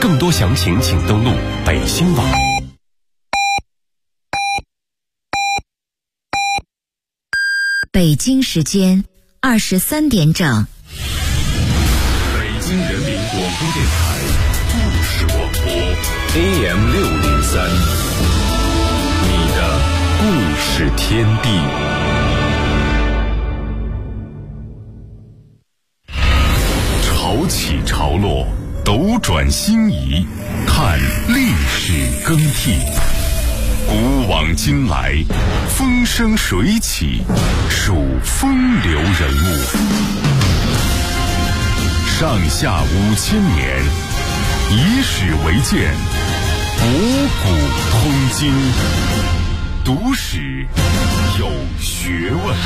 更多详情请登录北新网。 北京时间23点整。 北京人民广播电台故事广播 AM603， 你的故事天地。潮起潮落，斗转星移，看历史更替。古往今来，风生水起，数风流人物。上下5000年，以史为鉴，博古通今，读史有学问。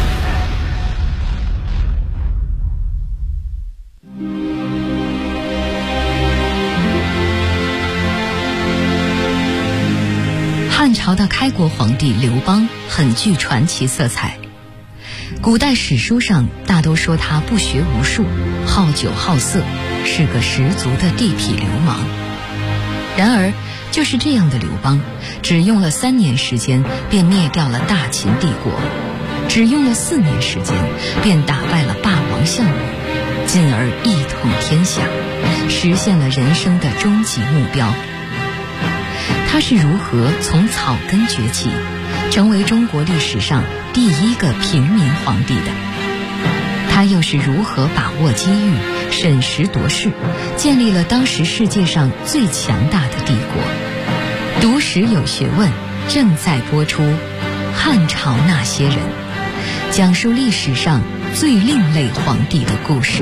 汉朝的开国皇帝刘邦很具传奇色彩，古代史书上大都说他不学无术，好酒好色，是个十足的地痞流氓。然而就是这样的刘邦，只用了3年时间便灭掉了大秦帝国，只用了4年时间便打败了霸王项羽，进而一统天下，实现了人生的终极目标。他是如何从草根崛起，成为中国历史上第一个平民皇帝的？他又是如何把握机遇，审时度势，建立了当时世界上最强大的帝国？读史有学问，正在播出《汉朝那些人》，讲述历史上最另类皇帝的故事。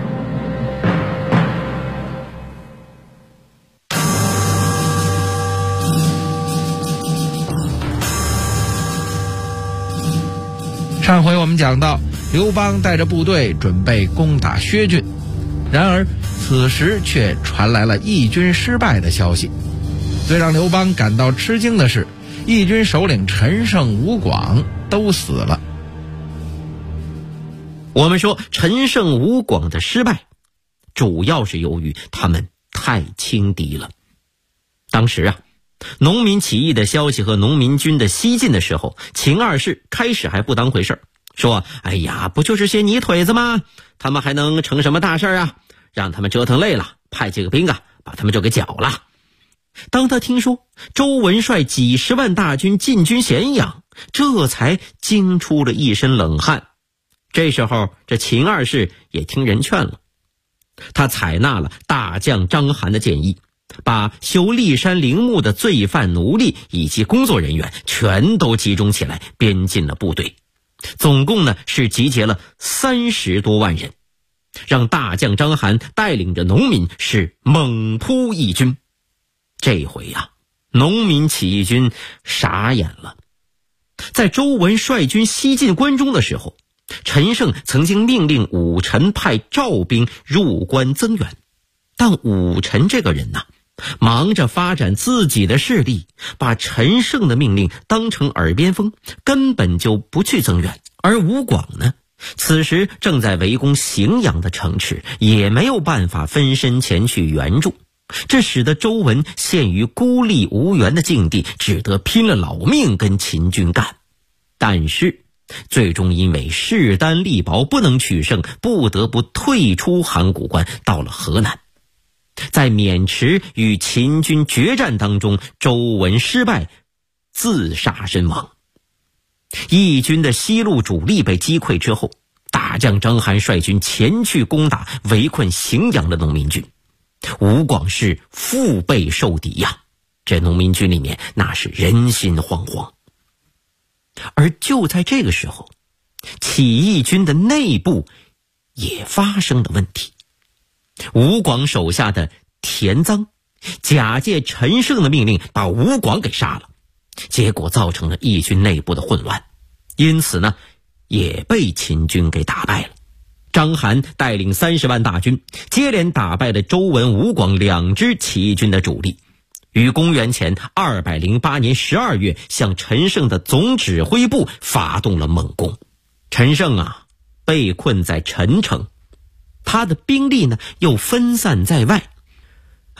上回我们讲到，刘邦带着部队准备攻打薛郡，然而此时却传来了义军失败的消息。最让刘邦感到吃惊的是，义军首领陈胜、吴广都死了。 我们说陈胜、吴广的失败，主要是由于他们太轻敌了。当时农民起义的消息和农民军的西进的时候，秦二世开始还不当回事儿，说哎呀，不就是些泥腿子吗？他们还能成什么大事啊？让他们折腾累了，派几个兵把他们就给剿了。当他听说周文率几十万大军进军咸阳，这才惊出了一身冷汗。这时候这秦二世也听人劝了，他采纳了大将章邯的建议，把修骊山陵墓的罪犯奴隶以及工作人员全都集中起来，编进了部队。总共是集结了30多万人，让大将章邯带领着农民是猛扑义军。这回农民起义军傻眼了。在周文率军西进关中的时候，陈胜曾经命令武臣派赵兵入关增援，但武臣这个人忙着发展自己的势力，把陈胜的命令当成耳边风，根本就不去增援。而吴广此时正在围攻荥阳的城池，也没有办法分身前去援助，这使得周文陷于孤立无援的境地，只得拼了老命跟秦军干。但是最终因为势单力薄不能取胜，不得不退出函谷关，到了河南。在渑池与秦军决战当中，周文失败，自杀身亡。义军的西路主力被击溃之后，大将章邯率军前去攻打围困荥阳的农民军。吴广是腹背受敌这农民军里面那是人心惶惶。而就在这个时候，起义军的内部也发生了问题。吴广手下的田臧假借陈胜的命令把吴广给杀了，结果造成了义军内部的混乱，因此也被秦军给打败了。章邯带领30万大军接连打败了周文、吴广2支起义军的主力，于公元前208年12月向陈胜的总指挥部发动了猛攻。陈胜被困在陈城，他的兵力又分散在外。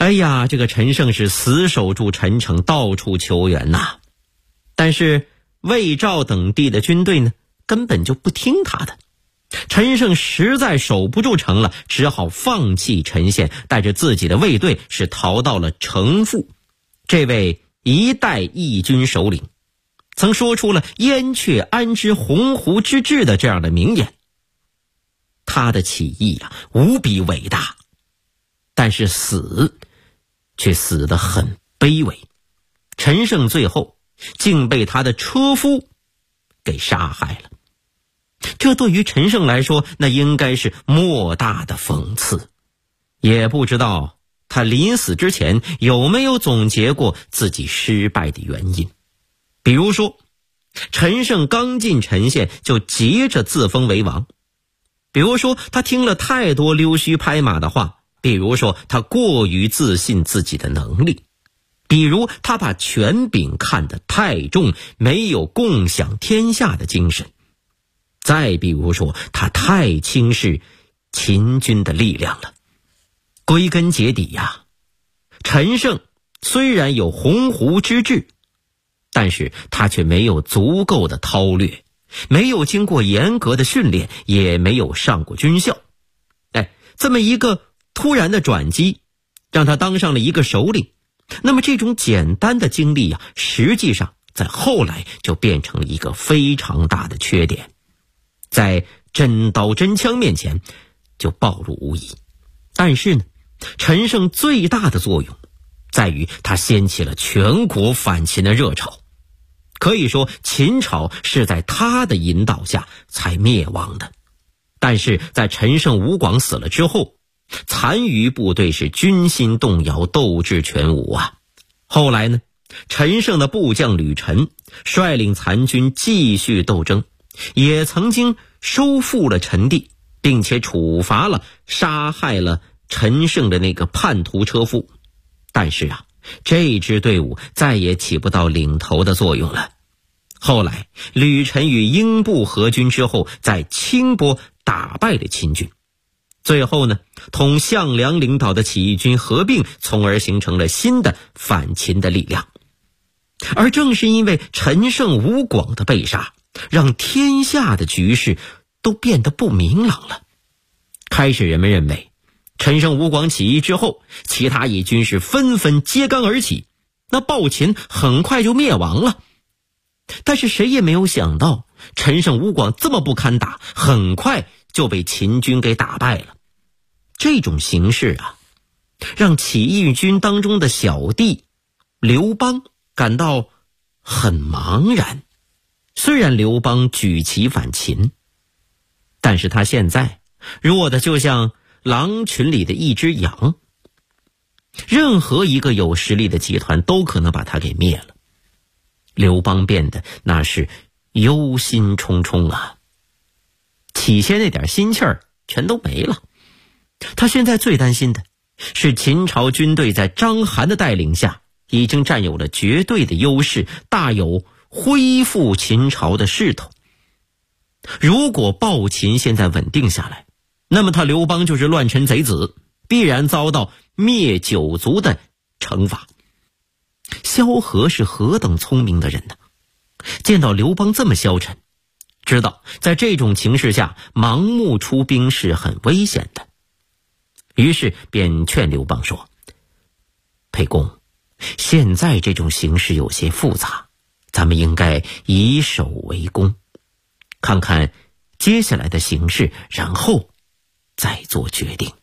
哎呀，这个陈胜是死守住陈城，到处求援呐。但是魏赵等地的军队呢，根本就不听他的。陈胜实在守不住城了，只好放弃陈县，带着自己的卫队是逃到了城父。这位一代义军首领曾说出了燕雀安知鸿鹄之志的这样的名言。他的起义啊，无比伟大，但是死却死得很卑微。陈胜最后竟被他的车夫给杀害了。这对于陈胜来说，那应该是莫大的讽刺。也不知道他临死之前有没有总结过自己失败的原因。比如说，陈胜刚进陈县就急着自封为王，比如说他听了太多溜须拍马的话，比如说他过于自信自己的能力，比如他把权柄看得太重，没有共享天下的精神，再比如说他太轻视秦军的力量了。归根结底呀，陈胜虽然有鸿鹄之志，但是他却没有足够的韬略，没有经过严格的训练，也没有上过军校。这么一个突然的转机，让他当上了一个首领。那么这种简单的经历啊，实际上在后来就变成了一个非常大的缺点，在真刀真枪面前就暴露无遗。但是呢，陈胜最大的作用在于他掀起了全国反秦的热潮。可以说秦朝是在他的引导下才灭亡的。但是在陈胜吴广死了之后，残余部队是军心动摇，斗志全无啊。后来呢，陈胜的部将吕臣率领残军继续斗争，也曾经收复了陈地，并且处罚了杀害了陈胜的那个叛徒车夫。但是啊，这支队伍再也起不到领头的作用了。后来吕臣与英布合军之后，在清波打败了秦军，最后呢，同项梁领导的起义军合并，从而形成了新的反秦的力量。而正是因为陈胜吴广的被杀，让天下的局势都变得不明朗了。开始人们认为陈胜吴广起义之后，其他义军是纷纷揭竿而起，那暴秦很快就灭亡了。但是谁也没有想到，陈胜吴广这么不堪打，很快就被秦军给打败了。这种形势啊，让起义军当中的小弟刘邦感到很茫然。虽然刘邦举旗反秦，但是他现在弱的就像狼群里的一只羊，任何一个有实力的集团都可能把他给灭了。刘邦变得那是忧心忡忡啊，起先那点心气儿全都没了。他现在最担心的是秦朝军队在章邯的带领下已经占有了绝对的优势，大有恢复秦朝的势头。如果暴秦现在稳定下来，那么他刘邦就是乱臣贼子，必然遭到灭九族的惩罚。萧何是何等聪明的人呢？见到刘邦这么消沉，知道在这种情势下盲目出兵是很危险的，于是便劝刘邦说：沛公，现在这种形势有些复杂，咱们应该以守为攻，看看接下来的形势，然后再做决定。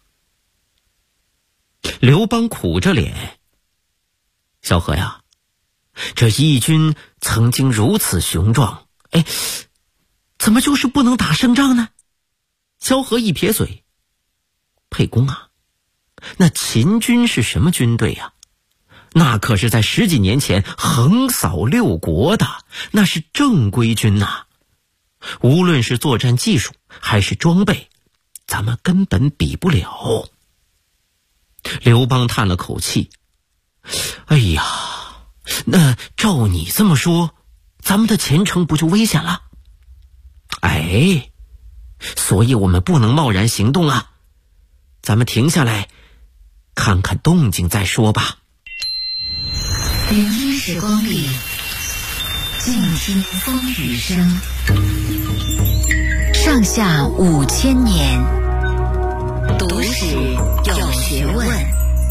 刘邦苦着脸：萧何呀，这义军曾经如此雄壮，怎么就是不能打胜仗呢？萧何一撇嘴：沛公啊，那秦军是什么军队啊？那可是在10几年前横扫6国的，那是正规军呐。无论是作战技术还是装备，咱们根本比不了。刘邦叹了口气：哎呀，那照你这么说，咱们的前程不就危险了？所以我们不能贸然行动啊，咱们停下来看看动静再说吧。 聆听时光里，静听风雨声。上下5000年，读史有学问。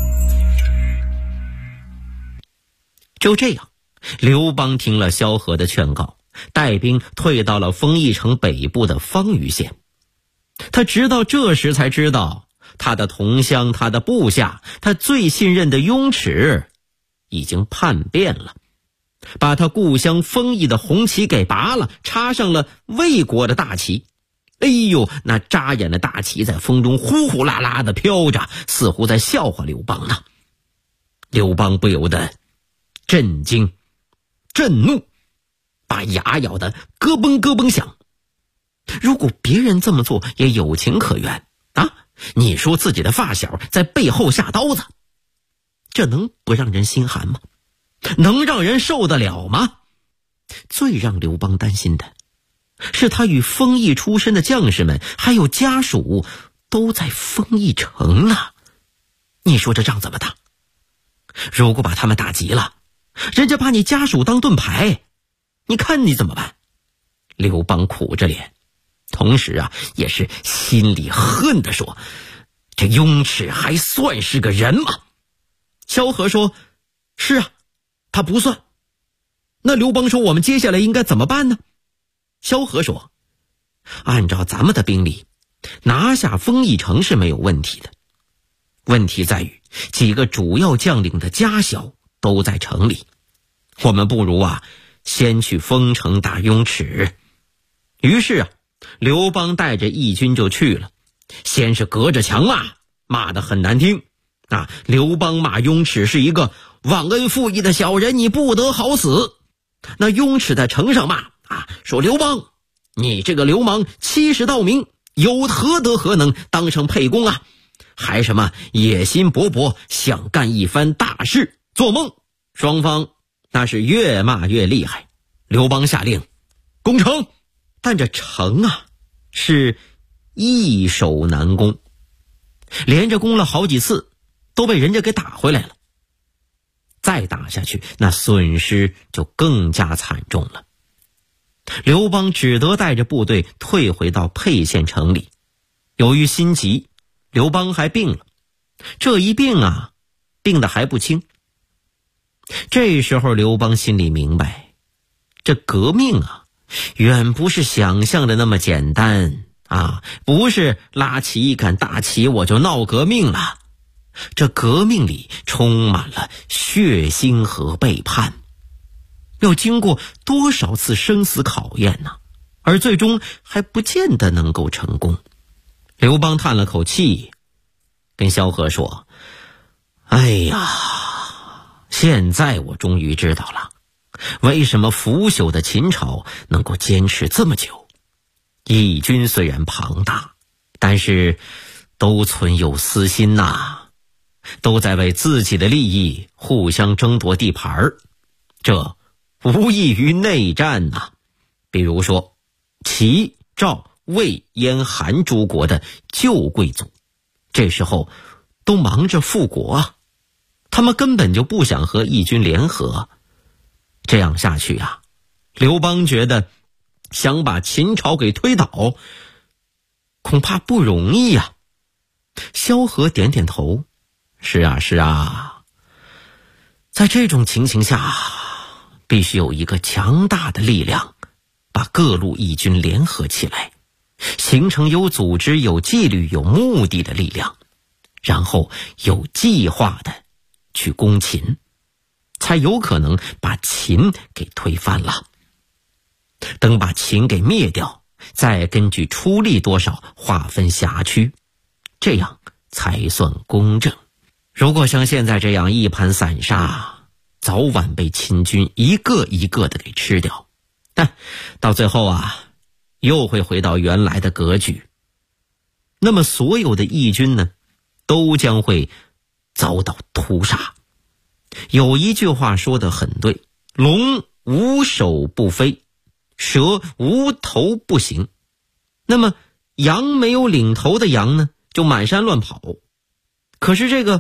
就这样，刘邦听了萧何的劝告，带兵退到了丰邑城北部的方隅县。他直到这时才知道，他的同乡，他的部下，他最信任的雍齿已经叛变了，把他故乡丰邑的红旗给拔了，插上了魏国的大旗。哎呦，那扎眼的大旗在风中呼呼啦啦的飘着，似乎在笑话刘邦呢。刘邦不由得震惊震怒，把牙咬得咯嘣咯嘣响。如果别人这么做也有情可原啊，你说自己的发小在背后下刀子，这能不让人心寒吗？能让人受得了吗？最让刘邦担心的是，他与丰邑出身的将士们还有家属都在丰邑城呢。你说这仗怎么打？如果把他们打急了，人家把你家属当盾牌，你看你怎么办？刘邦苦着脸，同时也是心里恨地说，这雍齿还算是个人吗？萧何说，是啊，他不算。那刘邦说，我们接下来应该怎么办呢？萧何说，按照咱们的兵力，拿下丰邑城是没有问题的，问题在于几个主要将领的家小都在城里，我们不如先去丰城打雍齿。于是刘邦带着义军就去了，先是隔着墙骂得很难听刘邦骂雍齿是一个忘恩负义的小人，你不得好死。那雍齿在城上骂说，刘邦你这个流氓欺世盗名，有何德何能当上沛公还什么野心勃勃，想干一番大事，做梦。双方那是越骂越厉害。刘邦下令攻城，但这城是易守难攻，连着攻了好几次都被人家给打回来了。再打下去，那损失就更加惨重了。刘邦只得带着部队退回到沛县城里。由于心急，刘邦还病了，这一病病得还不轻。这时候刘邦心里明白，这革命远不是想象的那么简单不是拉起一杆大旗我就闹革命了。这革命里充满了血腥和背叛，要经过多少次生死考验呢？而最终还不见得能够成功。刘邦叹了口气，跟萧何说，哎呀，现在我终于知道了，为什么腐朽的秦朝能够坚持这么久。义军虽然庞大，但是都存有私心都在为自己的利益互相争夺地盘，这无异于内战比如说齐、赵、魏、燕、韩诸国的旧贵族，这时候都忙着复国他们根本就不想和义军联合。这样下去刘邦觉得想把秦朝给推倒恐怕不容易萧何点点头，是啊，在这种情形下必须有一个强大的力量把各路义军联合起来，形成有组织、有纪律、有目的的力量，然后有计划的去攻秦，才有可能把秦给推翻了。等把秦给灭掉，再根据出力多少划分辖区，这样才算公正。如果像现在这样一盘散沙，早晚被秦军一个一个的给吃掉，但到最后又会回到原来的格局。那么所有的义军呢，都将会遭到屠杀。有一句话说得很对，龙无首不飞，蛇无头不行。那么羊没有领头的羊呢，就满山乱跑。可是这个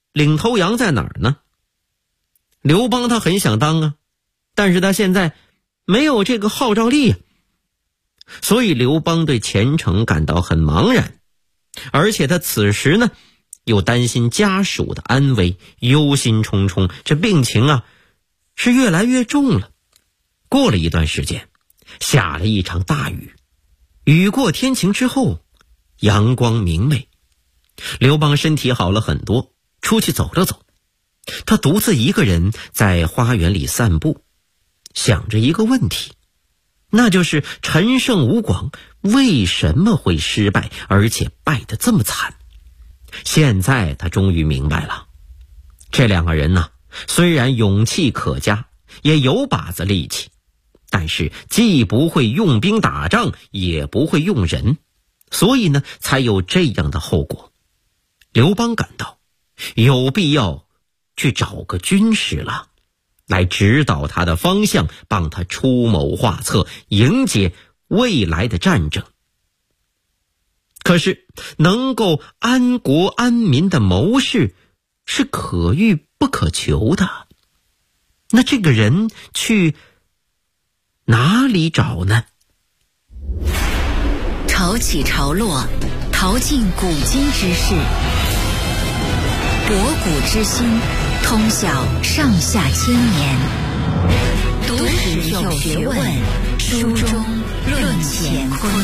领头羊在哪儿呢？刘邦他很想当啊，但是他现在没有这个号召力啊，所以刘邦对前程感到很茫然，而且他此时呢又担心家属的安危，忧心忡忡，这病情啊是越来越重了。过了一段时间，下了一场大雨，雨过天晴之后，阳光明媚，刘邦身体好了很多，出去走了走。他独自一个人在花园里散步，想着一个问题，那就是陈胜吴广为什么会失败，而且败得这么惨。现在他终于明白了，这两个人呢，虽然勇气可嘉，也有把子力气，但是既不会用兵打仗，也不会用人，所以呢才有这样的后果。刘邦感到有必要去找个军师了，来指导他的方向，帮他出谋划策，迎接未来的战争。可是能够安国安民的谋士是可遇不可求的，那这个人去哪里找呢？ 潮起潮落，淘尽古今之事，博古之今，通晓上下千年。读史有学问，书中论乾坤。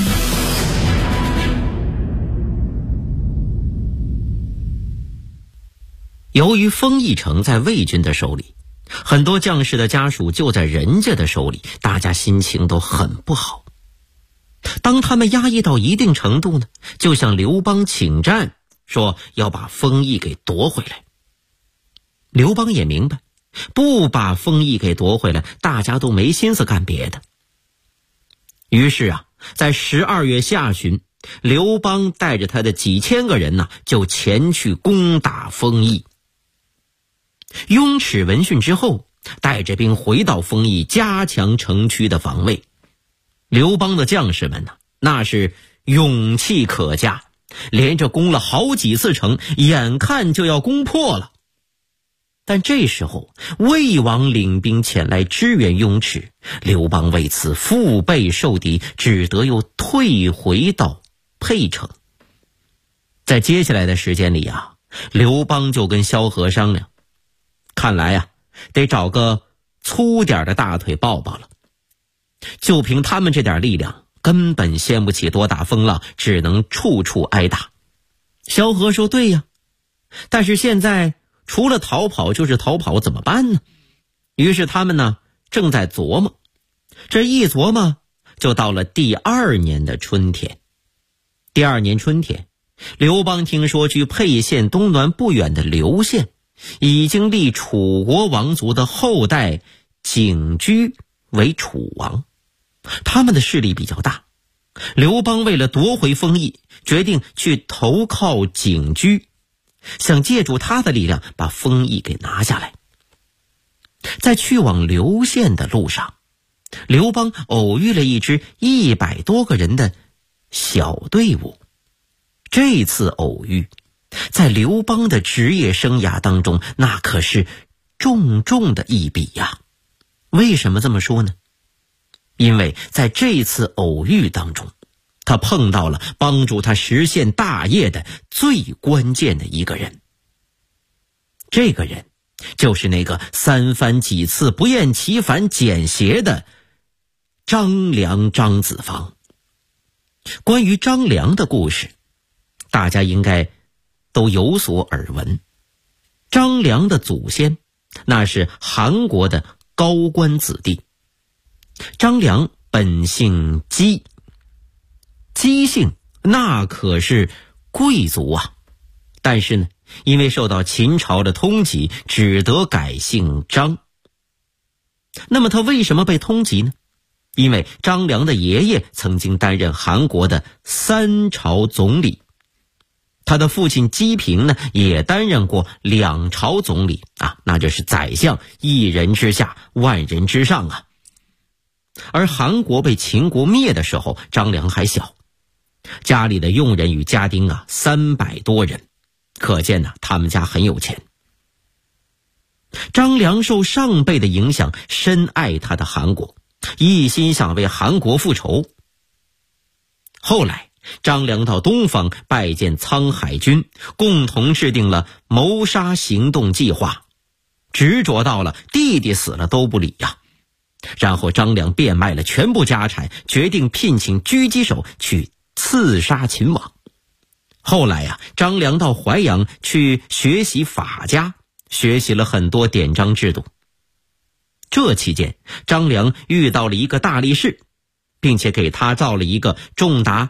由于丰邑城在魏军的手里，很多将士的家属就在人家的手里，大家心情都很不好。当他们压抑到一定程度呢，就向刘邦请战，说要把丰邑给夺回来。刘邦也明白，不把丰邑给夺回来，大家都没心思干别的。于是啊，在12月下旬，刘邦带着他的几千个人呢，就前去攻打丰邑。雍齿闻讯之后，带着兵回到丰邑，加强城区的防卫。刘邦的将士们呢，那是勇气可嘉，连着攻了好几次城，眼看就要攻破了。但这时候魏王领兵前来支援雍齿，刘邦为此腹背受敌，只得又退回到沛城。在接下来的时间里啊，刘邦就跟萧何商量，看来啊，得找个粗点的大腿抱抱了。就凭他们这点力量，根本掀不起多大风浪，只能处处挨打。萧何说对呀，但是现在除了逃跑就是逃跑，怎么办呢？于是他们呢正在琢磨，这一琢磨就到了第2年的春天。第2年春天，刘邦听说距沛县东南不远的刘县已经立楚国王族的后代景居为楚王，他们的势力比较大。刘邦为了夺回丰邑，决定去投靠景居，想借助他的力量把丰邑给拿下来。在去往刘县的路上，刘邦偶遇了一支100多个人的小队伍。这次偶遇在刘邦的职业生涯当中，那可是重重的一笔呀。为什么这么说呢？因为在这次偶遇当中，他碰到了帮助他实现大业的最关键的一个人。这个人就是那个3番几次不厌其烦捡鞋的张良张子房。关于张良的故事，大家应该都有所耳闻。张良的祖先那是韩国的高官子弟。张良本姓姬，姬姓那可是贵族啊，但是呢，因为受到秦朝的通缉，只得改姓张。那么他为什么被通缉呢？因为张良的爷爷曾经担任韩国的3朝总理，他的父亲姬平呢也担任过2朝总理啊，那就是宰相，一人之下，万人之上啊。而韩国被秦国灭的时候，张良还小，家里的佣人与家丁啊300多人，可见呢他们家很有钱。 张良受上辈的影响，深爱他的韩国，一心想为韩国复仇。后来张良到东方拜见沧海军，共同制定了谋杀行动计划，执着到了弟弟死了都不理呀。然后张良变卖了全部家产，决定聘请狙击手去刺杀秦王。后来张良到淮阳去学习法家，学习了很多典章制度。这期间张良遇到了一个大力士，并且给他造了一个重达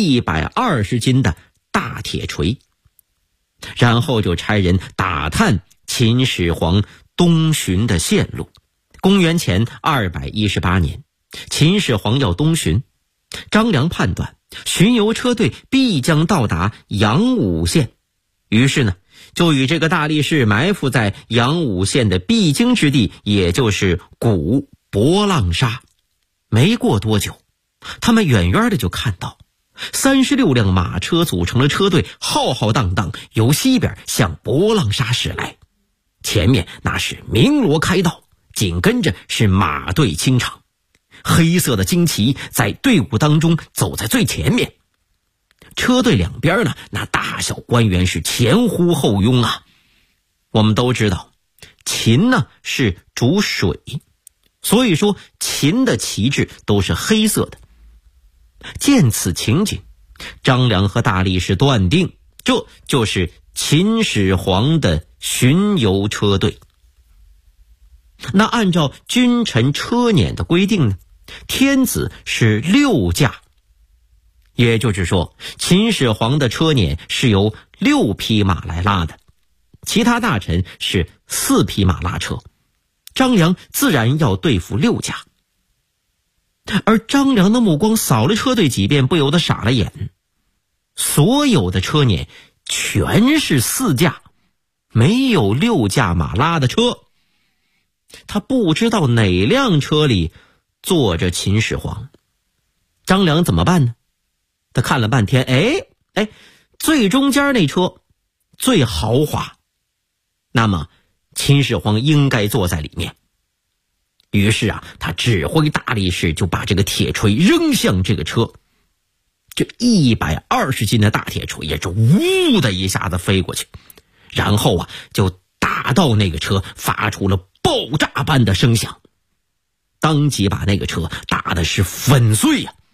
120斤的大铁锤，然后就差人打探秦始皇东巡的线路。公元前218年，秦始皇要东巡，张良判断巡游车队必将到达阳武县，于是呢就与这个大力士埋伏在阳武县的必经之地，也就是古博浪沙。没过多久，他们远远的就看到36辆马车组成了车队，浩浩荡荡由西边向博浪沙驶来。前面那是鸣锣开道，紧跟着是马队清场，黑色的旌旗在队伍当中走在最前面。车队两边呢，那大小官员是前呼后拥啊。我们都知道秦呢是主水，所以说秦的旗帜都是黑色的。见此情景，张良和大力士断定这就是秦始皇的巡游车队。那按照君臣车辇的规定呢，天子是6驾，也就是说秦始皇的车辇是由6匹马来拉的，其他大臣是4匹马拉车，张良自然要对付6驾。而张良的目光扫了车队几遍，不由得傻了眼，所有的车辇全是4驾，没有6驾马拉的车。他不知道哪辆车里坐着秦始皇。张良怎么办呢？他看了半天，最中间那车最豪华，那么秦始皇应该坐在里面。于是他指挥大力士就把这个铁锤扔向这个车，这120斤的大铁锤也是呜的一下子飞过去，然后就打到那个车，发出了爆炸般的声响，当即把那个车打的是粉碎呀。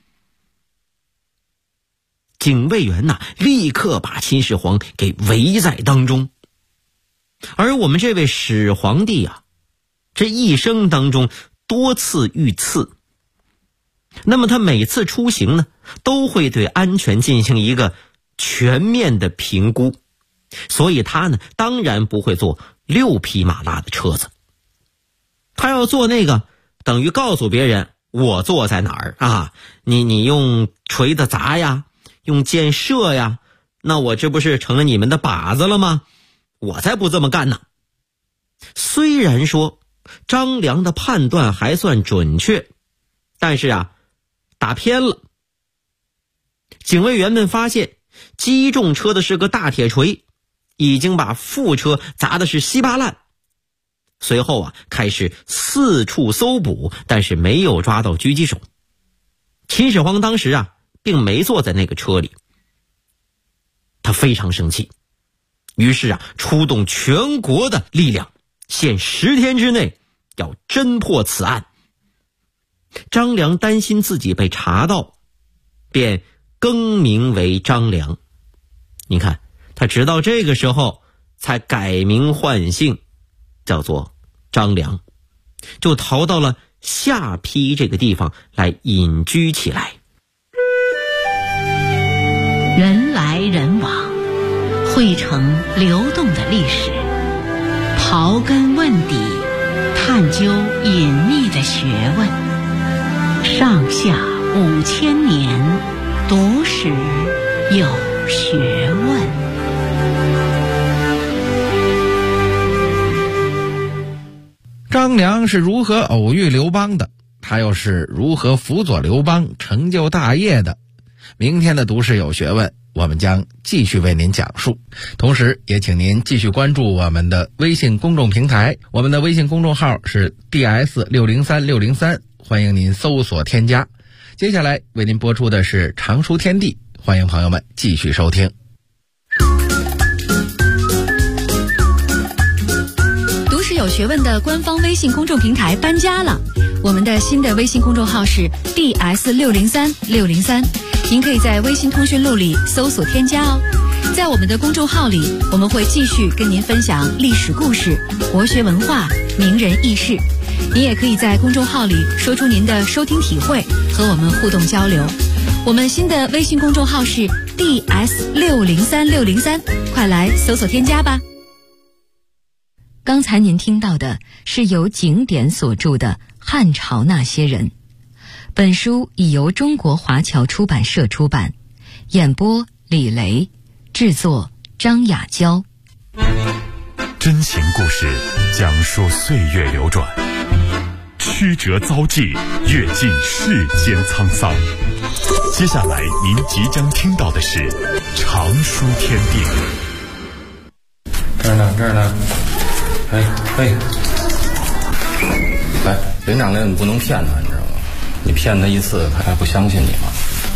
警卫员立刻把秦始皇给围在当中。而我们这位始皇帝这一生当中多次遇刺，那么他每次出行呢，都会对安全进行一个全面的评估，所以他呢当然不会坐6匹马拉的车子。他要坐那个，等于告诉别人我坐在哪儿你用锤子砸呀，用箭射呀，那我这不是成了你们的靶子了吗？我才不这么干呢。虽然说张良的判断还算准确，但是打偏了。警卫员们发现击中车的是个大铁锤，已经把副车砸的是稀巴烂。随后开始四处搜捕，但是没有抓到狙击手。秦始皇当时并没坐在那个车里，他非常生气，于是出动全国的力量，限10天之内要侦破此案。张良担心自己被查到，便更名为张良。你看他直到这个时候才改名换姓，叫做张良，就逃到了下邳这个地方来隐居起来。 人来人往，汇成流动的历史，刨根问底，探究隐秘的学问，上下5000年，读史有学问。 张良是如何偶遇刘邦的？他又是如何辅佐刘邦成就大业的？ 明天的读史有学问我们将继续为您讲述，同时也请您继续关注我们的微信公众平台，我们的微信公众号是 DS603603，欢迎您搜索添加。接下来为您播出的是常书天地，欢迎朋友们继续收听。 读史有学问的官方微信公众平台搬家了，我们的新的微信公众号是 DS603603，您可以在微信通讯录里搜索添加哦。在我们的公众号里，我们会继续跟您分享历史故事、国学文化、名人轶事。您也可以在公众号里说出您的收听体会，和我们互动交流。我们新的微信公众号是 DS603603，快来搜索添加吧。刚才您听到的是由景典所著的《汉朝那些人》，本书已由中国华侨出版社出版，演播李雷，制作张雅娇。 真情故事讲述岁月流转，曲折遭际，阅尽世间沧桑。接下来您即将听到的是常书天地。 这儿呢，哎，来，连长来，你不能骗他，你知道吗？你骗他一次，他还不相信你吗？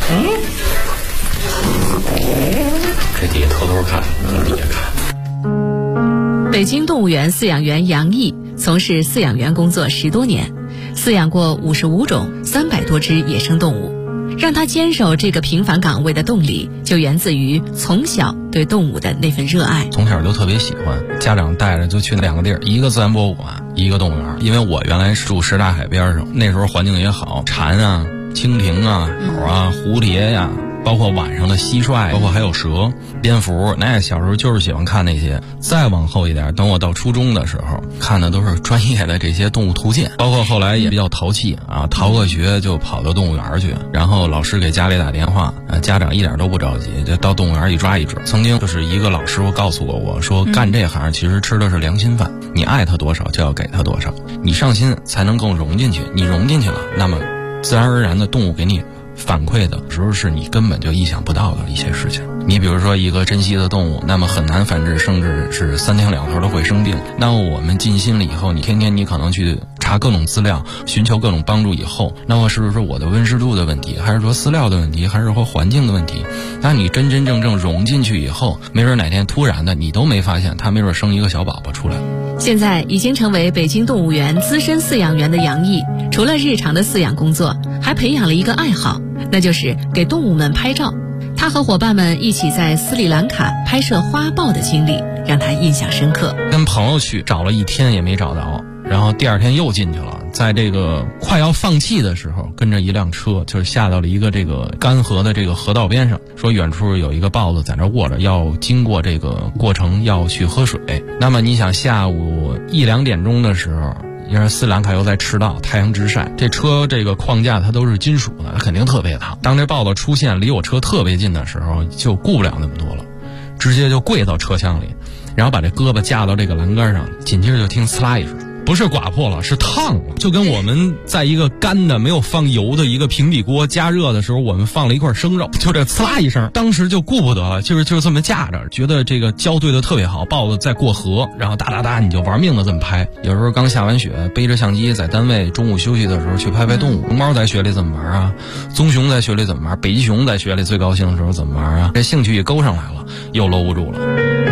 这底下偷偷看，底下看。 北京动物园饲养员杨毅从事饲养员工作10多年，饲养过55种300多只野生动物。让他坚守这个平凡岗位的动力，就源自于从小对动物的那份热爱。 从小就特别喜欢，家长带着就去2个地儿，一个自然博物馆，一个动物园。因为我原来住什刹海边上，那时候环境也好，蝉啊、蜻蜓啊、鸟啊、蝴蝶呀，包括晚上的蟋蟀，包括还有蛇、蝙蝠，那小时候就是喜欢看那些。再往后一点，等我到初中的时候，看的都是专业的这些动物图鉴，包括后来也比较淘气啊，逃个学就跑到动物园去，然后老师给家里打电话，家长一点都不着急，就到动物园一抓一只。曾经就是一个老师傅告诉过我说，干这行其实吃的是良心饭，你爱他多少就要给他多少，你上心才能更融进去，你融进去了，那么自然而然的动物给你反馈的时候是你根本就意想不到的一些事情。你比如说一个珍稀的动物，那么很难繁殖，甚至是3天2头都会生病。那么我们尽心了以后，你天天你可能去查各种资料，寻求各种帮助以后，那么是不是我的温湿度的问题，还是说饲料的问题，还是说环境的问题？那你真真正正融进去以后，没准哪天突然的你都没发现，它没准生一个小宝宝出来。 现在已经成为北京动物园资深饲养员的杨毅，除了日常的饲养工作，还培养了一个爱好，那就是给动物们拍照。他和伙伴们一起在斯里兰卡拍摄花豹的经历让他印象深刻。 跟朋友去找了1天也没找着，然后第2天又进去了，在这个快要放弃的时候，跟着一辆车就是下到了一个这个干涸的这个河道边上，说远处有一个豹子在那卧着，要经过这个过程要去喝水。那么你想下午1、2点钟的时候，因为斯里兰卡又在赤道，太阳直晒，这车这个框架它都是金属的，它肯定特别烫。当这豹子出现离我车特别近的时候，就顾不了那么多了，直接就跪到车厢里，然后把这胳膊架到这个栏杆上，紧接着就听呲啦一声，不是刮破了，是烫了，就跟我们在一个干的没有放油的一个平底锅加热的时候，我们放了一块生肉，就这呲啦一声，当时就顾不得了，就是这么架着，觉得这个胶对的特别好，豹子在过河，然后哒哒哒你就玩命的这么拍。有时候刚下完雪，背着相机在单位中午休息的时候去拍拍动物，龙猫在雪里怎么玩啊，棕熊在雪里怎么玩，北极熊在雪里最高兴的时候怎么玩啊，这兴趣一勾上来了，又搂不住了。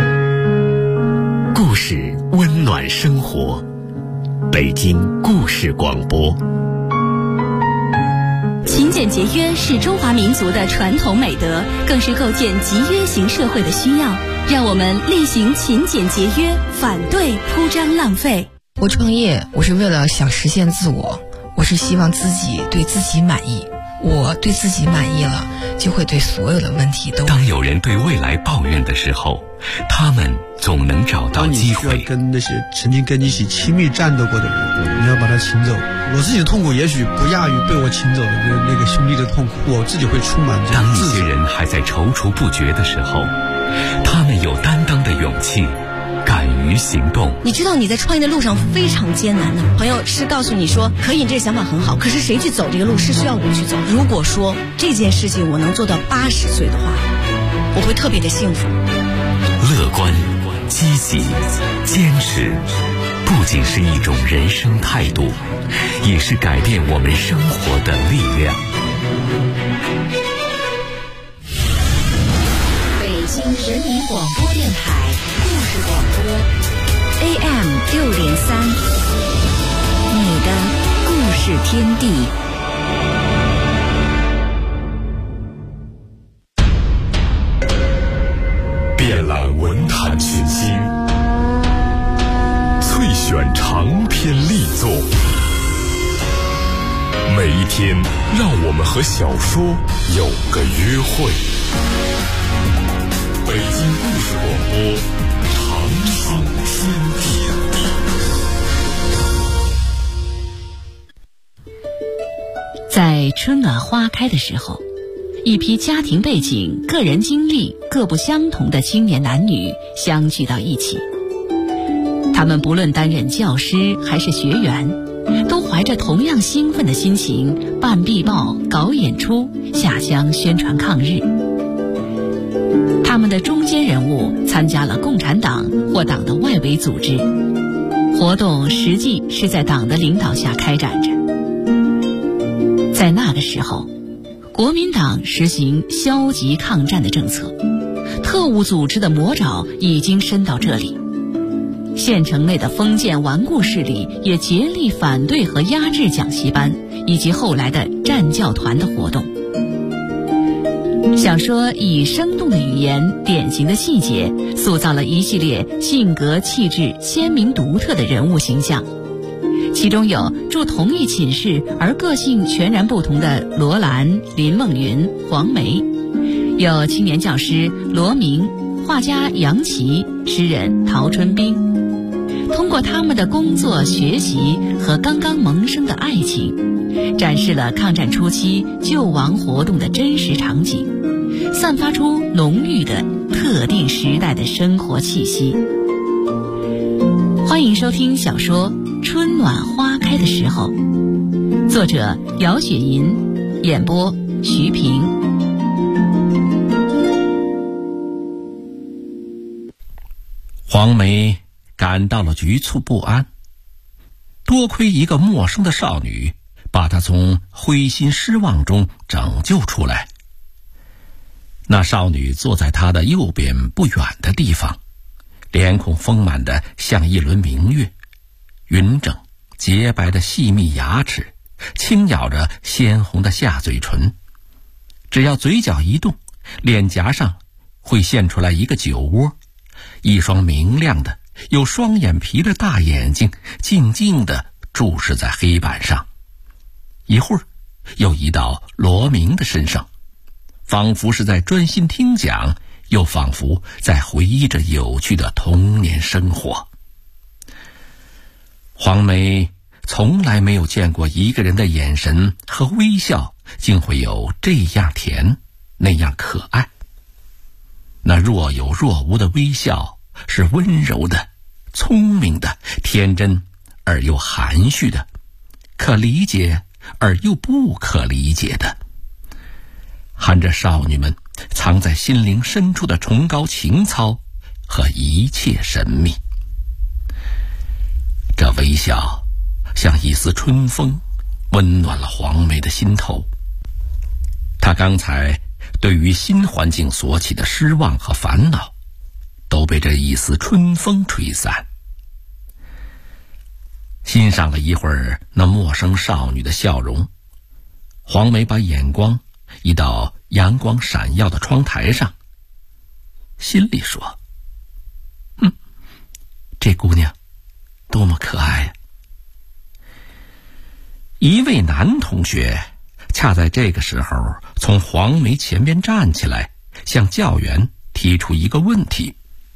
故事温暖生活，北京故事广播。 勤俭节约是中华民族的传统美德，更是构建集约型社会的需要。让我们厉行勤俭节约，反对铺张浪费。 我创业，我是为了想实现自我，我是希望自己对自己满意。我对自己满意了，就会对所有的问题都。 当有人对未来抱怨的时候，他们总能找到机会。 当你需要跟那些曾经跟你一起亲密战斗过的人，你要把他请走。我自己的痛苦也许不亚于被我请走的那个兄弟的痛苦，我自己会充满这当一些人还在踌躇不决的时候，他们有担当的勇气，敢敢于行动。 你知道你在创业的路上非常艰难的，朋友是告诉你说可以，这个想法很好，可是谁去走这个路是需要我去走。如果说这件事情我能做到80岁的话，我会特别的幸福。 乐观、积极、坚持，不仅是一种人生态度，也是改变我们生活的力量。 北京人民广播电台故事广播 AM603，你的故事天地。 遍览文坛群星，萃选长篇力作，每一天让我们和小说有个约会。北京故事广播，长青天地。 在春暖花开的时候，一批家庭背景、个人经历各不相同的青年男女相聚到一起。他们不论担任教师还是学员，都怀着同样兴奋的心情办壁报、搞演出、下乡宣传抗日。他们的中坚人物参加了共产党或党的外围组织，活动实际是在党的领导下开展着。在那个时候，国民党实行消极抗战的政策，特务组织的魔爪已经伸到这里。县城内的封建顽固势力也竭力反对和压制讲习班以及后来的战教团的活动。小说以生动的语言、典型的细节，塑造了一系列性格气质鲜明独特的人物形象。其中有住同一寝室而个性全然不同的罗兰、林梦云、黄梅，有青年教师罗明、画家杨琦、诗人陶春冰。通过他们的工作、学习和刚刚萌生的爱情，展示了抗战初期救亡活动的真实场景，散发出浓郁的特定时代的生活气息。欢迎收听小说《春暖花开的时候》，作者姚雪银，演播徐平。 黄梅感到了局促不安，多亏一个陌生的少女把她从灰心失望中拯救出来。那少女坐在她的右边不远的地方，脸孔丰满的像一轮明月，匀整洁白的细密牙齿，轻咬着鲜红的下嘴唇，只要嘴角一动，脸颊上会现出来一个酒窝，一双明亮的有双眼皮的大眼睛静静地注视在黑板上，一会儿又移到罗明的身上，仿佛是在专心听讲，又仿佛在回忆着有趣的童年生活。黄梅从来没有见过一个人的眼神和微笑竟会有这样甜，那样可爱。那若有若无的微笑是温柔的、聪明的、天真而又含蓄的，可理解而又不可理解的，含着少女们藏在心灵深处的崇高情操和一切神秘。这微笑像一丝春风，温暖了黄梅的心头。她刚才对于新环境所起的失望和烦恼，都被这一丝春风吹散。欣赏了一会儿那陌生少女的笑容，黄梅把眼光移到阳光闪耀的窗台上，心里说：这姑娘多么可爱呀！一位男同学恰在这个时候从黄梅前边站起来，向教员提出一个问题：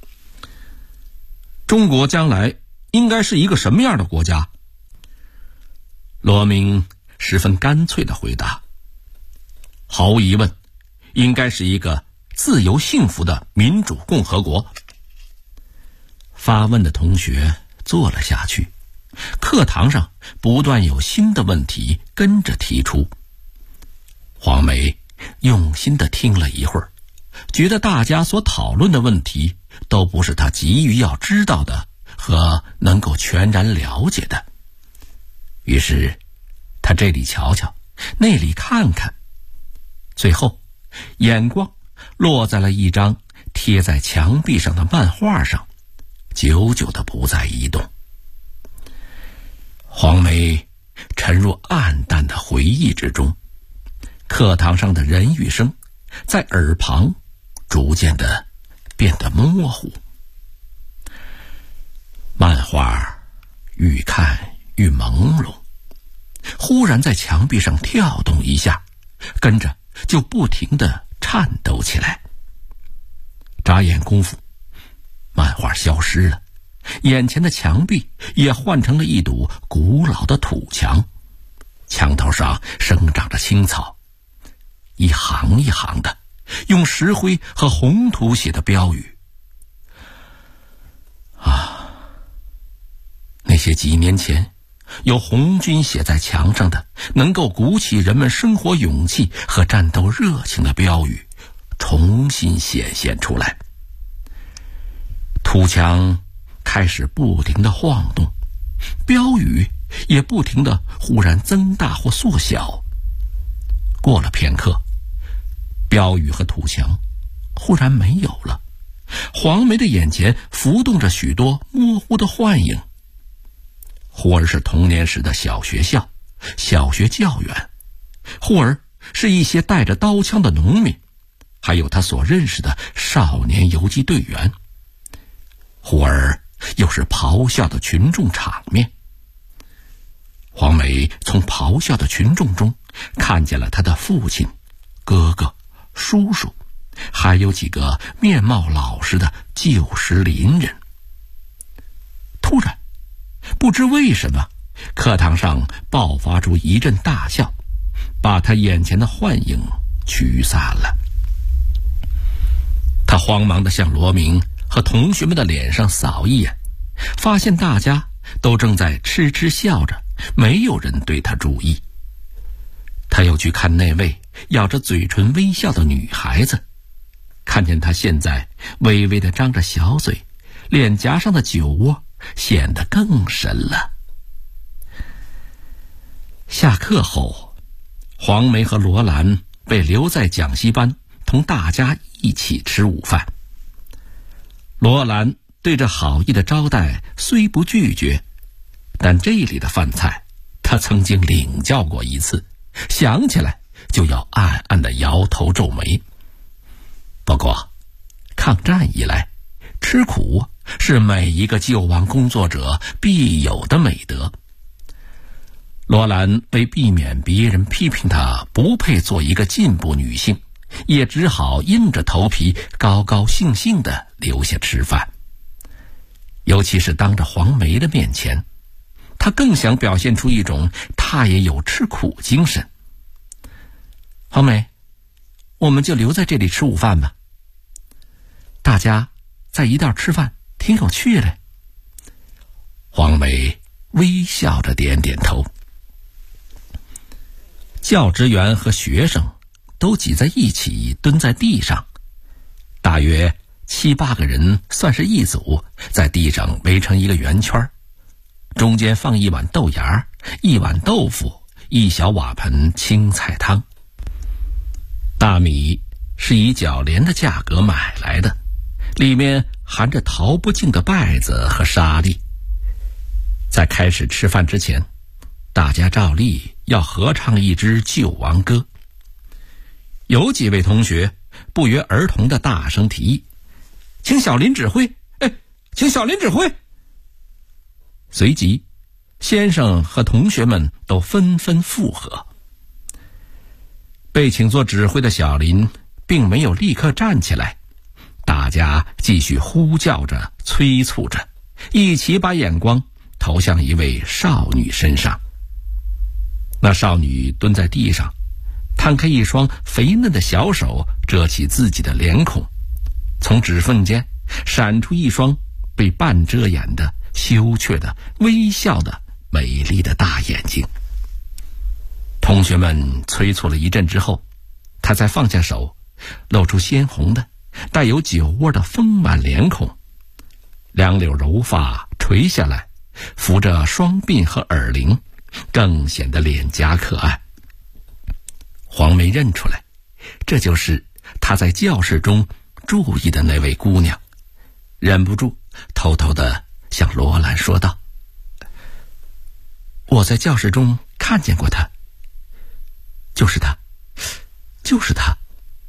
中国将来应该是一个什么样的国家？罗明十分干脆地回答：毫无疑问，应该是一个自由幸福的民主共和国。 发问的同学坐了下去，课堂上不断有新的问题跟着提出。黄梅用心地听了一会儿，觉得大家所讨论的问题都不是他急于要知道的和能够全然了解的。于是他这里瞧瞧，那里看看，最后眼光落在了一张贴在墙壁上的漫画上，久久地不再移动。黄梅沉入暗淡的回忆之中，课堂上的人语声在耳旁逐渐地变得模糊。漫画愈看愈朦胧，忽然在墙壁上跳动一下，跟着就不停地颤抖起来。眨眼功夫，漫画消失了，眼前的墙壁也换成了一堵古老的土墙，墙头上生长着青草，一行一行的用石灰和红土写的标语。那些几年前由红军写在墙上的能够鼓起人们生活勇气和战斗热情的标语重新显现出来。土墙开始不停地晃动，标语也不停地忽然增大或缩小。过了片刻，标语和土墙忽然没有了，黄梅的眼前浮动着许多模糊的幻影，忽而是童年时的小学校、小学教员，忽而是一些带着刀枪的农民，还有他所认识的少年游击队员，忽而又是咆哮的群众场面。黄梅从咆哮的群众中看见了他的父亲、哥哥、叔叔，还有几个面貌老实的旧时邻人。突然不知为什么，课堂上爆发出一阵大笑，把他眼前的幻影驱散了。他慌忙地向罗明和同学们的脸上扫一眼，发现大家都正在痴痴笑着，没有人对他注意。他又去看那位咬着嘴唇微笑的女孩子，看见她现在微微地张着小嘴，脸颊上的酒窝显得更深了。下课后，黄梅和罗兰被留在讲习班，同大家一起吃午饭。罗兰对这好意的招待虽不拒绝，但这里的饭菜他曾经领教过一次，想起来就要暗暗地摇头皱眉。不过抗战以来，吃苦是每一个救亡工作者必有的美德。罗兰为避免别人批评她不配做一个进步女性，也只好硬着头皮高高兴兴地留下吃饭。尤其是当着黄梅的面前，她更想表现出一种她也有吃苦精神。黄梅，我们就留在这里吃午饭吧，大家在一道吃饭挺有趣的。黄梅微笑着点点头。教职员和学生都挤在一起蹲在地上，大约7、8个人算是一组，在地上围成一个圆圈，中间放一碗豆芽、一碗豆腐、一小瓦盆青菜汤。大米是以较廉的价格买来的，里面含着淘不尽的稗子和沙粒。在开始吃饭之前，大家照例要合唱一支救亡歌。有几位同学不约而同地大声提议：“请小林指挥，请小林指挥。”随即，先生和同学们都纷纷附和。被请做指挥的小林并没有立刻站起来，大家继续呼叫着、催促着，一起把眼光投向一位少女身上。那少女蹲在地上，摊开一双肥嫩的小手，遮起自己的脸孔，从指缝间闪出一双被半遮掩的、羞怯的、微笑的、美丽的大眼睛。同学们催促了一阵之后，他才放下手，露出鲜红的、带有酒窝的丰满脸孔，两绺柔发垂下来，扶着双鬓和耳铃，更显得脸颊可爱。黄梅认出来，这就是她在教室中注意的那位姑娘，忍不住偷偷地向罗兰说道：“我在教室中看见过她，就是她，就是她。”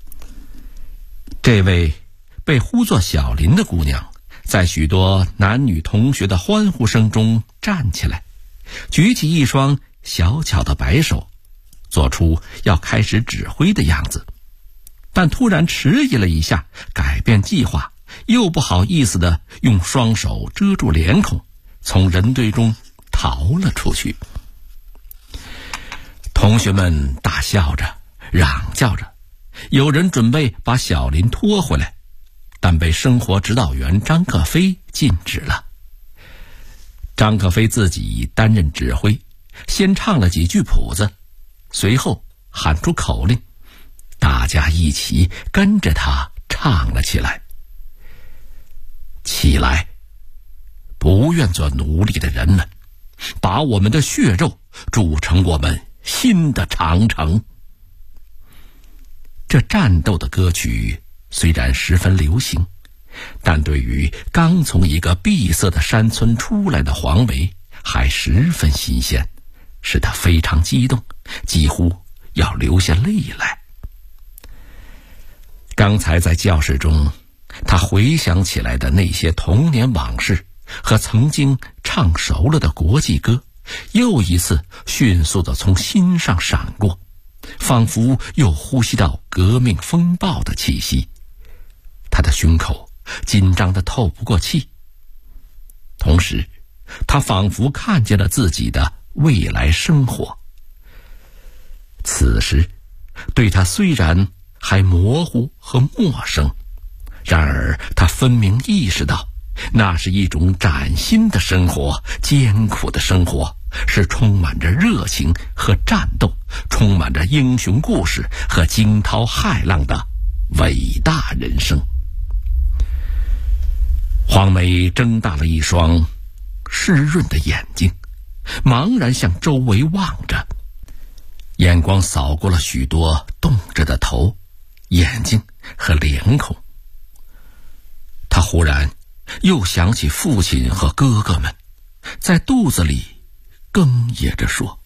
这位被呼作小林的姑娘，在许多男女同学的欢呼声中站起来，举起一双小巧的白手，做出要开始指挥的样子，但突然迟疑了一下，改变计划，又不好意思地用双手遮住脸孔，从人堆中逃了出去。同学们大笑着，嚷叫着，有人准备把小林拖回来，但被生活指导员张克飞禁止了。张克飞自己担任指挥，先唱了几句谱子，随后喊出口令，大家一起跟着他唱了起来。起来，不愿做奴隶的人们，把我们的血肉筑成我们新的长城。这战斗的歌曲虽然十分流行，但对于刚从一个闭塞的山村出来的黄梅还十分新鲜，使他非常激动，几乎要流下泪来。刚才在教室中，他回想起来的那些童年往事和曾经唱熟了的国际歌，又一次迅速地从心上闪过，仿佛又呼吸到革命风暴的气息。他的胸口紧张得透不过气，同时他仿佛看见了自己的未来生活。此时对他虽然还模糊和陌生，然而他分明意识到，那是一种崭新的生活，艰苦的生活，是充满着热情和战斗，充满着英雄故事和惊涛骇浪的伟大人生。黄梅睁大了一双湿润的眼睛，茫然向周围望着，眼光扫过了许多动着的头、眼睛和脸孔。他忽然又想起父亲和哥哥们，在肚子里哽咽着说：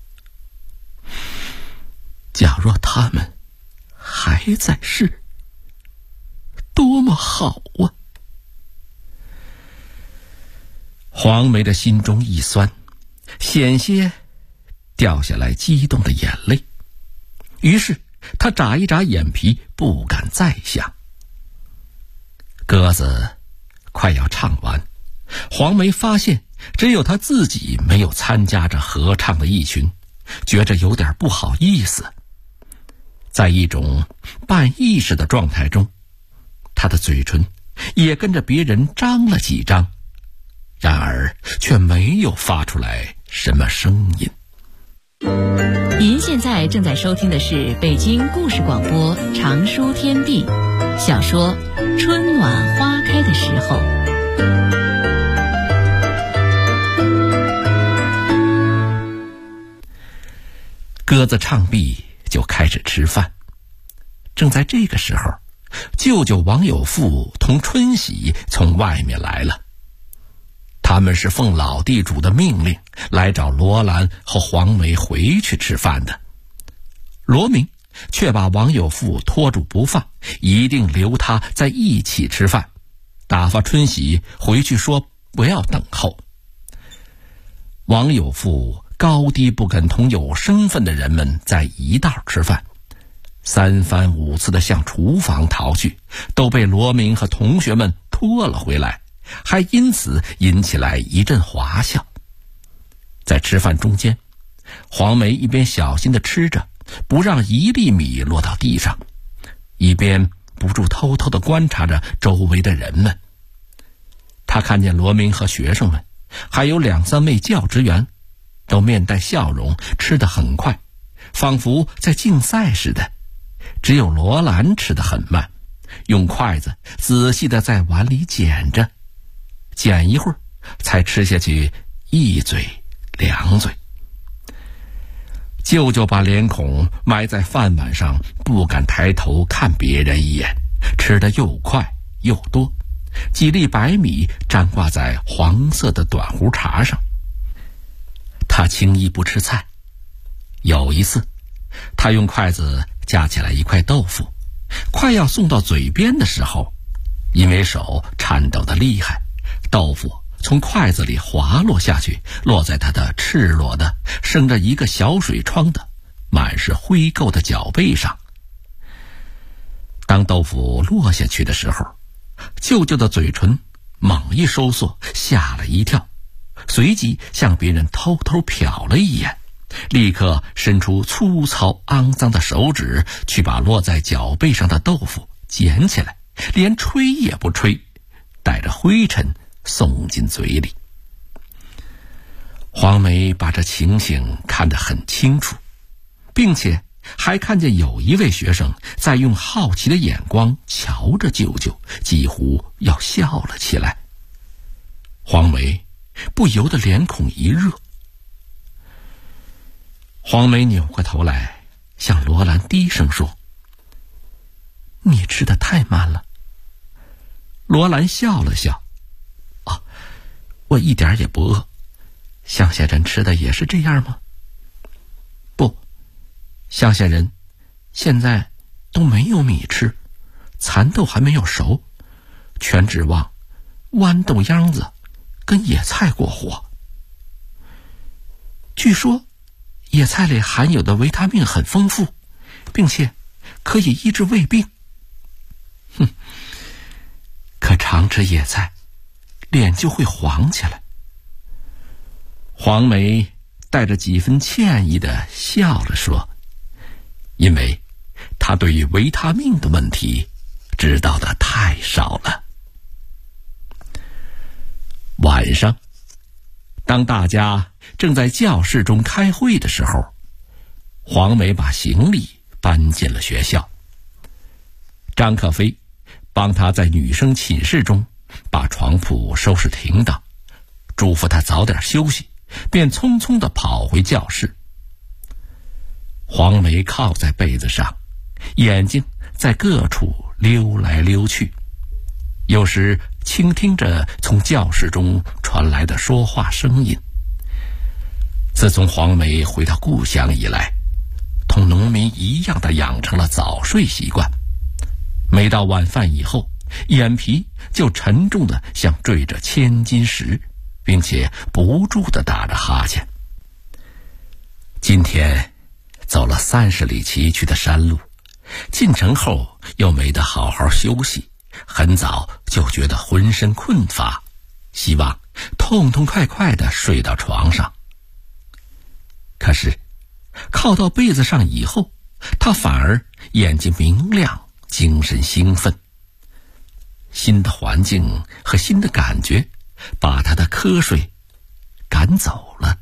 假若他们还在世，多么好啊！黄梅的心中一酸，险些掉下来激动的眼泪，于是她眨一眨眼皮，不敢再想。鸽子快要唱完，黄梅发现只有她自己没有参加着合唱的一群，觉着有点不好意思。在一种半意识的状态中，她的嘴唇也跟着别人张了几张，然而却没有发出来什么声音。 您现在正在收听的是北京故事广播长书天地小说《春暖花开的时候》。 鸽子唱毕就开始吃饭。正在这个时候，舅舅王有富同春喜从外面来了。他们是奉老地主的命令来找罗兰和黄梅回去吃饭的。罗明却把王有富拖住不放，一定留他在一起吃饭，打发春喜回去说不要等候。王有富高低不肯同有身份的人们在一道吃饭，三番五次地向厨房逃去，都被罗明和同学们拖了回来，还因此引起来一阵哗笑。在吃饭中间，黄梅一边小心地吃着，不让一粒米落到地上，一边不住偷偷地观察着周围的人们。 他看见罗明和学生们，还有2、3位教职员，都面带笑容，吃得很快，仿佛在竞赛似的。只有罗兰吃得很慢，用筷子仔细地在碗里捡着，捡一会儿才吃下去1嘴2嘴。舅舅把脸孔埋在饭碗上，不敢抬头看别人一眼，吃得又快又多，几粒白米粘挂在黄色的短胡茬上。他轻易不吃菜。有一次，他用筷子夹起来一块豆腐，快要送到嘴边的时候，因为手颤抖得厉害，豆腐从筷子里滑落下去，落在他的赤裸的生着一个小水疮的满是灰垢的脚背上。当豆腐落下去的时候，舅舅的嘴唇猛一收缩，吓了一跳，随即向别人偷偷瞟了一眼，立刻伸出粗糙肮脏的手指去把落在脚背上的豆腐捡起来，连吹也不吹，带着灰尘送进嘴里。黄梅把这情形看得很清楚，并且还看见有一位学生在用好奇的眼光瞧着舅舅，几乎要笑了起来。黄梅不由得脸孔一热。黄梅扭过头来向罗兰低声说：“你吃得太慢了。”罗兰笑了笑：“我一点也不饿，乡下人吃的也是这样吗？”“不，乡下人现在都没有米吃，蚕豆还没有熟，全指望豌豆秧子跟野菜过活。据说野菜里含有的维他命很丰富，并且可以医治胃病。可常吃野菜，脸就会黄起来。”黄梅带着几分歉意地笑着说：“因为她对于维他命的问题知道的太少了。”晚上，当大家正在教室中开会的时候，黄梅把行李搬进了学校。张克飞帮她在女生寝室中把床铺收拾停当，嘱咐她早点休息，便匆匆地跑回教室。黄梅靠在被子上，眼睛在各处溜来溜去，有时倾听着从教室中传来的说话声音。自从黄梅回到故乡以来，同农民一样的养成了早睡习惯，每到晚饭以后，眼皮就沉重的像坠着千斤石，并且不住的打着哈欠。今天走了30里崎岖的山路，进城后又没得好好休息，很早就觉得浑身困乏，希望痛痛快快地睡到床上。可是靠到被子上以后，他反而眼睛明亮，精神兴奋。新的环境和新的感觉把他的瞌睡赶走了。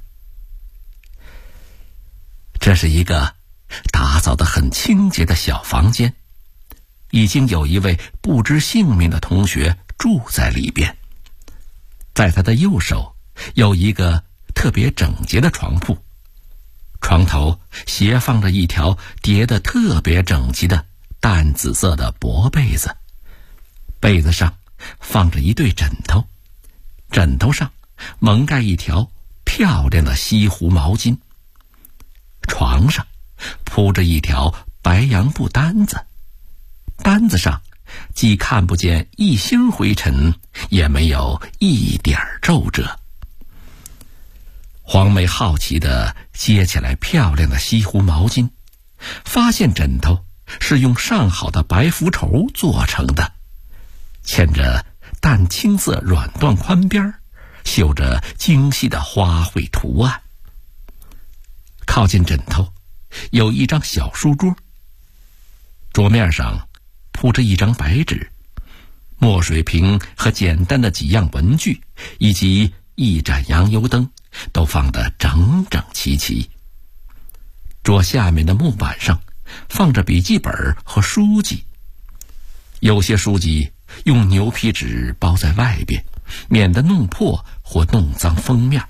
这是一个打扫得很清洁的小房间，已经有一位不知姓名的同学住在里边。在他的右手有一个特别整洁的床铺，床头斜放着一条叠得特别整齐的淡紫色的薄被子，被子上放着一对枕头，枕头上蒙盖一条漂亮的西湖毛巾，床上铺着一条白洋布单子，单子上既看不见一星灰尘，也没有一点皱褶。黄梅好奇地接起来漂亮的西湖毛巾，发现枕头是用上好的白浮绸做成的，嵌着淡青色软缎宽边，绣着精细的花卉图案。靠近枕头有一张小书桌，桌面上铺着一张白纸， 墨水瓶和简单的几样文具，以及一盏洋油灯，都放得整整齐齐。桌下面的木板上放着笔记本和书籍，有些书籍用牛皮纸包在外边，免得弄破或弄脏封面。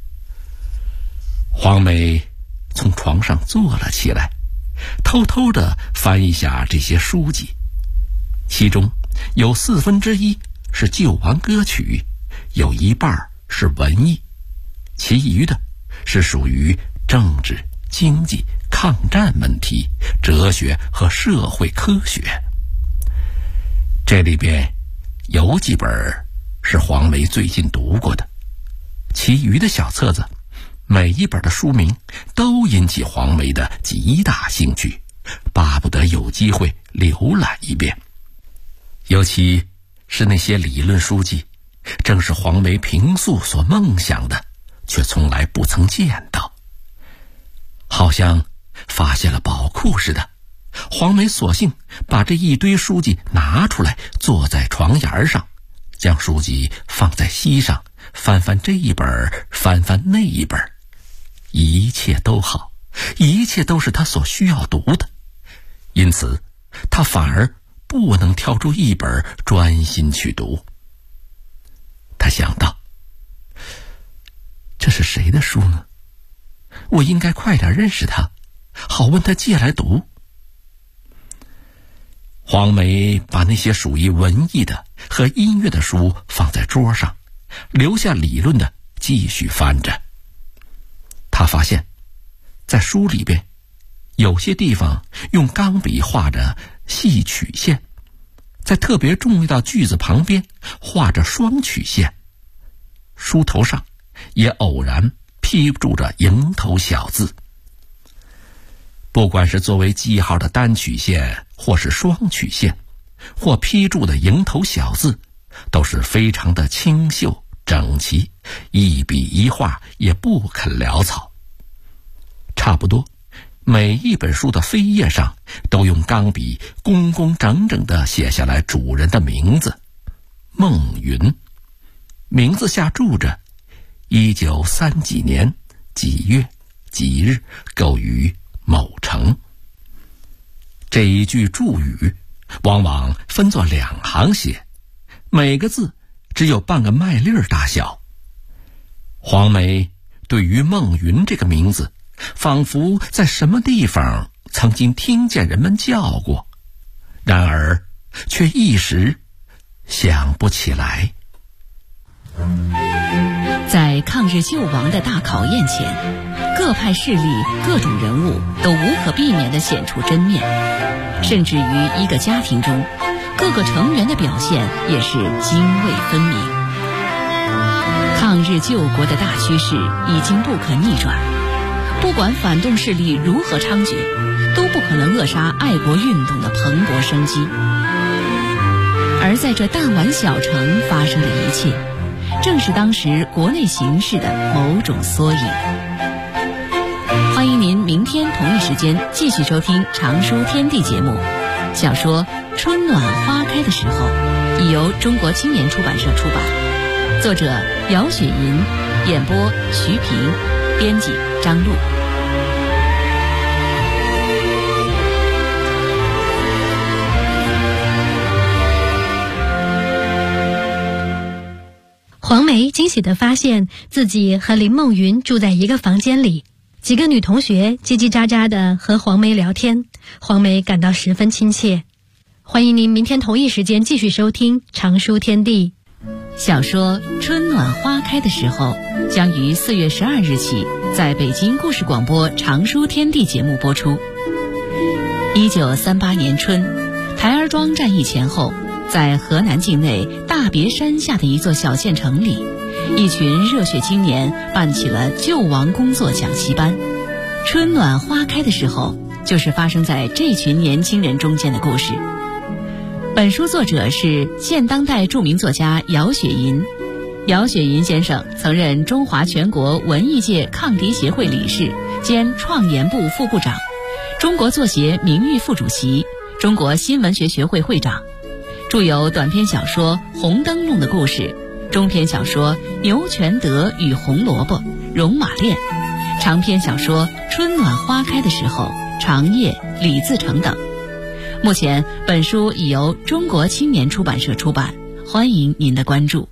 黄梅从床上坐了起来，偷偷地翻一下这些书籍，其中有1/4是救亡歌曲，有一半是文艺，其余的是属于政治、经济、抗战问题、哲学和社会科学。这里边有几本是黄梅最近读过的，其余的小册子每一本的书名都引起黄梅的极大兴趣，巴不得有机会浏览一遍。尤其是那些理论书籍，正是黄梅平素所梦想的，却从来不曾见到。好像发现了宝库似的，黄梅索性把这一堆书籍拿出来，坐在床沿上，将书籍放在膝上，翻翻这一本，翻翻那一本，一切都好，一切都是他所需要读的，因此他反而不能挑出一本专心去读。他想到，这是谁的书呢？我应该快点认识他，好问他借来读。黄梅把那些属于文艺的和音乐的书放在桌上，留下理论的继续翻着。他发现在书里边有些地方用钢笔画着细曲线，在特别重要的句子旁边画着双曲线，书头上也偶然批注着蝇头小字。不管是作为记号的单曲线，或是双曲线，或批注的蝇头小字，都是非常的清秀整齐，一笔一画也不肯潦草。差不多每一本书的扉页上都用钢笔工工整整地写下来主人的名字孟云，名字下注着1930几年几月几日购于某城。这一句注语往往分作2行写，每个字只有半个麦粒大小。黄梅对于孟云这个名字，仿佛在什么地方曾经听见人们叫过，然而却一时想不起来。 在抗日救亡的大考验前，各派势力、各种人物都无可避免地显出真面，甚至于一个家庭中，各个成员的表现也是泾渭分明。抗日救国的大趋势已经不可逆转，不管反动势力如何猖獗，都不可能扼杀爱国运动的蓬勃生机。而在这弹丸小城发生的一切，正是当时国内形势的某种缩影。欢迎您明天同一时间继续收听《常书天地》节目。小说《春暖花开的时候》已由中国青年出版社出版，作者姚雪银，演播徐平，编辑张璐。 黄梅惊喜地发现自己和林梦云住在一个房间里，几个女同学叽叽喳喳地和黄梅聊天，黄梅感到十分亲切。欢迎您明天同一时间继续收听《常书天地》。 小说《春暖花开的时候》将于4月12日起在北京故事广播《常书天地》节目播出。1938年春，台儿庄战役前后，在河南境内大别山下的一座小县城里，一群热血青年办起了救亡工作讲习班。春暖花开的时候，就是发生在这群年轻人中间的故事。本书作者是现当代著名作家姚雪银。姚雪银先生曾任中华全国文艺界抗敌协会理事兼创研部副部长，中国作协名誉副主席，中国新文学学会会长。 著有短篇小说《红灯笼的故事》，中篇小说《牛全德与红萝卜》《戎马恋》，长篇小说《春暖花开的时候》《长夜》《李自成》等。目前本书已由中国青年出版社出版，欢迎您的关注。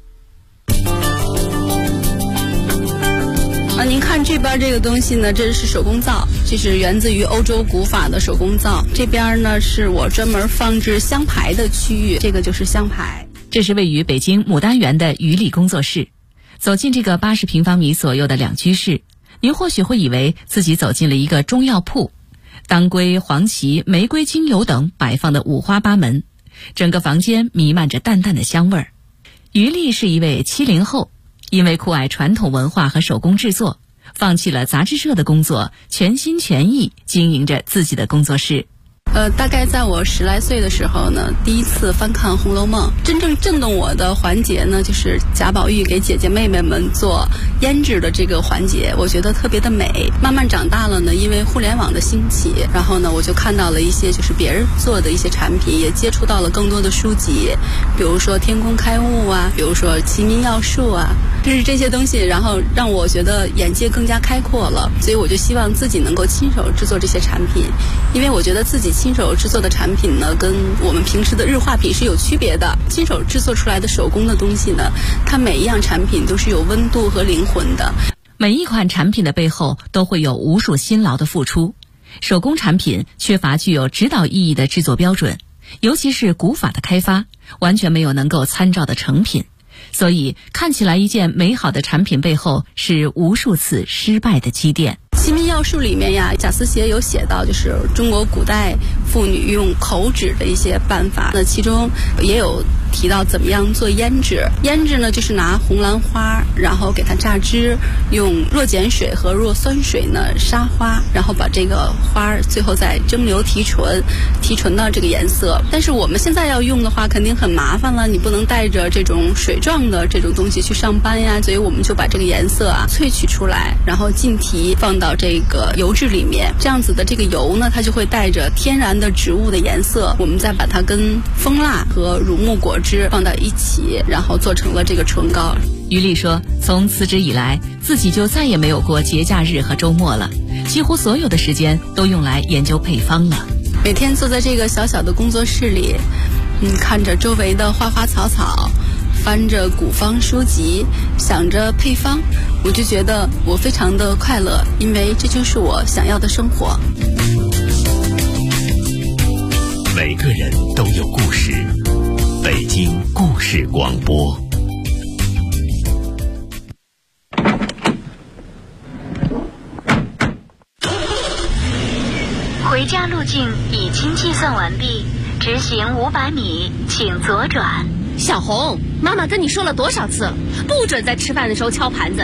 您看这边这个东西呢，这是手工皂，这是源自于欧洲古法的手工皂。这边呢是我专门放置香牌的区域，这个就是香牌。 这是位于北京牡丹园的于丽工作室。走进这个80平方米左右的两居室，您或许会以为自己走进了一个中药铺，当归、黄芪、玫瑰精油等摆放的五花八门，整个房间弥漫着淡淡的香味儿。于丽是一位70后，因为酷爱传统文化和手工制作，放弃了杂志社的工作，全心全意经营着自己的工作室。 大概在我10来岁的时候呢，第一次翻看《红楼梦》，真正震动我的环节呢，就是贾宝玉给姐姐妹妹们做胭脂的这个环节，我觉得特别的美。慢慢长大了呢，因为互联网的兴起，然后呢，我就看到了一些就是别人做的一些产品，也接触到了更多的书籍，比如说天工开物啊，比如说齐民要术啊，就是这些东西，然后让我觉得眼界更加开阔了。所以我就希望自己能够亲手制作这些产品，因为我觉得自己亲手制作的产品呢，跟我们平时的日化品是有区别的。亲手制作出来的手工的东西呢，它每一样产品都是有温度和灵魂的。 每一款产品的背后都会有无数辛劳的付出。手工产品缺乏具有指导意义的制作标准，尤其是古法的开发，完全没有能够参照的成品。所以看起来一件美好的产品背后是无数次失败的积淀。 齐民要术里面呀，贾思勰有写到，就是中国古代妇女用口脂的一些办法，那其中也有提到怎么样做胭脂。胭脂呢，就是拿红兰花，然后给它榨汁，用弱碱水和弱酸水呢杀花，然后把这个花最后再蒸馏提纯，提纯到这个颜色。但是我们现在要用的话，肯定很麻烦了，你不能带着这种水状的这种东西去上班呀，所以我们就把这个颜色萃取出来，然后浸提放到这个油脂里面，这样子的这个油呢，它就会带着天然的植物的颜色，我们再把它跟蜂蜡和乳木果汁放到一起，然后做成了这个唇膏。 于丽说，从辞职以来，自己就再也没有过节假日和周末了，几乎所有的时间都用来研究配方了。 每天坐在这个小小的工作室里，看着周围的花花草草，翻着古方书籍，想着配方，我就觉得我非常的快乐，因为这就是我想要的生活。 每个人都有故事，北京故事广播。 回家路径已经计算完毕，直行500米，请左转。 小红，妈妈跟你说了多少次，不准在吃饭的时候敲盘子，